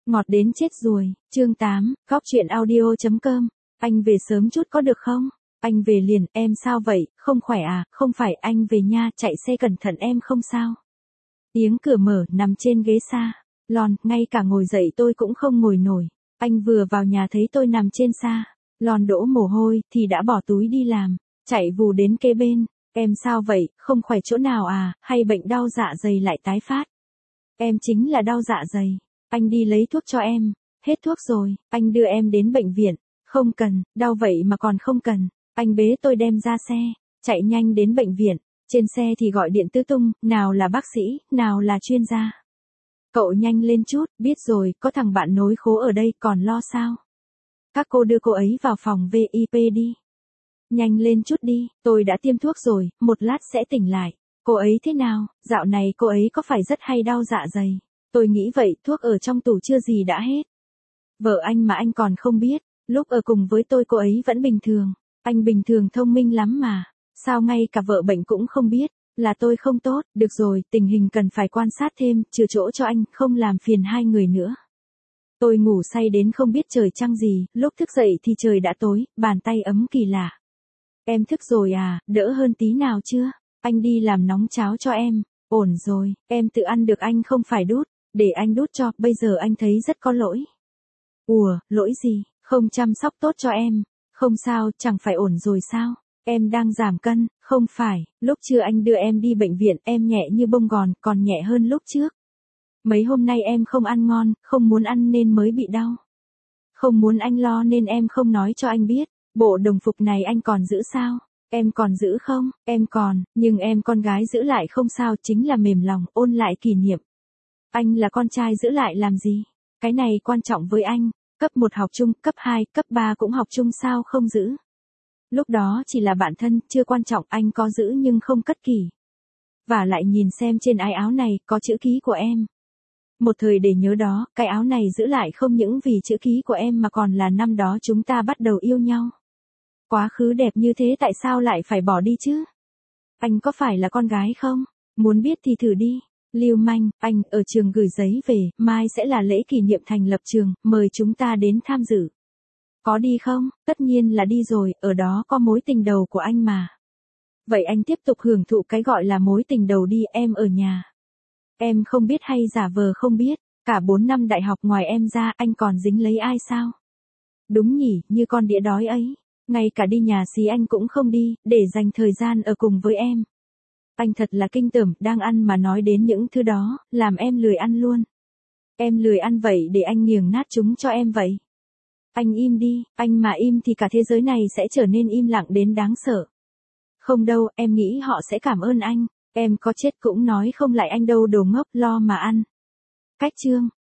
Ngọt đến chết ruồi, chương 8, Góc Chuyện Audio.com. Anh về sớm chút có được không? Anh về liền, em sao vậy, không khỏe à, không phải anh về nha, chạy xe cẩn thận em không sao. Tiếng cửa mở, nằm trên ghế xa. Lon, ngay cả ngồi dậy tôi cũng không ngồi nổi. Anh vừa vào nhà thấy tôi nằm trên xa. Lon đổ mồ hôi, thì đã bỏ túi đi làm, chạy vù đến kế bên. Em sao vậy, không khỏe chỗ nào à, hay bệnh đau dạ dày lại tái phát? Em chính là đau dạ dày. Anh đi lấy thuốc cho em. Hết thuốc rồi, anh đưa em đến bệnh viện. Không cần, đau vậy mà còn không cần. Anh bế tôi đem ra xe, chạy nhanh đến bệnh viện. Trên xe thì gọi điện tứ tung, nào là bác sĩ, nào là chuyên gia. Cậu nhanh lên chút, biết rồi, có thằng bạn nối khố ở đây, còn lo sao? Các cô đưa cô ấy vào phòng VIP đi. Nhanh lên chút đi, tôi đã tiêm thuốc rồi, một lát sẽ tỉnh lại. Cô ấy thế nào, dạo này cô ấy có phải rất hay đau dạ dày? Tôi nghĩ vậy, thuốc ở trong tủ chưa gì đã hết. Vợ anh mà anh còn không biết, lúc ở cùng với tôi cô ấy vẫn bình thường. Anh bình thường thông minh lắm mà, sao ngay cả vợ bệnh cũng không biết, là tôi không tốt, được rồi, tình hình cần phải quan sát thêm, chừa chỗ cho anh, không làm phiền hai người nữa. Tôi ngủ say đến không biết trời trăng gì, lúc thức dậy thì trời đã tối, bàn tay ấm kỳ lạ. Em thức rồi à, đỡ hơn tí nào chưa? Anh đi làm nóng cháo cho em. Ổn rồi, em tự ăn được anh không phải đút, để anh đút cho, bây giờ anh thấy rất có lỗi. Ủa, lỗi gì, không chăm sóc tốt cho em. Không sao, chẳng phải ổn rồi sao? Em đang giảm cân, không phải, lúc trưa anh đưa em đi bệnh viện, em nhẹ như bông gòn, còn nhẹ hơn lúc trước. Mấy hôm nay em không ăn ngon, không muốn ăn nên mới bị đau. Không muốn anh lo nên em không nói cho anh biết. Bộ đồng phục này anh còn giữ sao? Em còn giữ không? Em còn, nhưng em con gái giữ lại không sao, chính là mềm lòng, ôn lại kỷ niệm. Anh là con trai giữ lại làm gì? Cái này quan trọng với anh. Cấp 1 học chung, cấp 2, cấp 3 cũng học chung sao không giữ? Lúc đó chỉ là bạn thân, chưa quan trọng, anh có giữ nhưng không cất kỷ. Và lại nhìn xem trên ái áo này, có chữ ký của em. Một thời để nhớ đó, cái áo này giữ lại không những vì chữ ký của em mà còn là năm đó chúng ta bắt đầu yêu nhau. Quá khứ đẹp như thế tại sao lại phải bỏ đi chứ? Anh có phải là con gái không? Muốn biết thì thử đi. Lưu manh, anh ở trường gửi giấy về, mai sẽ là lễ kỷ niệm thành lập trường, mời chúng ta đến tham dự. Có đi không? Tất nhiên là đi rồi, ở đó có mối tình đầu của anh mà. Vậy anh tiếp tục hưởng thụ cái gọi là mối tình đầu đi, em ở nhà. Em không biết hay giả vờ không biết, cả 4 năm đại học ngoài em ra anh còn dính lấy ai sao? Đúng nhỉ, như con đĩa đói ấy. Ngay cả đi nhà xí anh cũng không đi, để dành thời gian ở cùng với em. Anh thật là kinh tởm, đang ăn mà nói đến những thứ đó, làm em lười ăn luôn. Em lười ăn vậy để anh nghiền nát chúng cho em vậy. Anh im đi, anh mà im thì cả thế giới này sẽ trở nên im lặng đến đáng sợ. Không đâu, em nghĩ họ sẽ cảm ơn anh, em có chết cũng nói không lại anh đâu đồ ngốc, lo mà ăn. Cách chương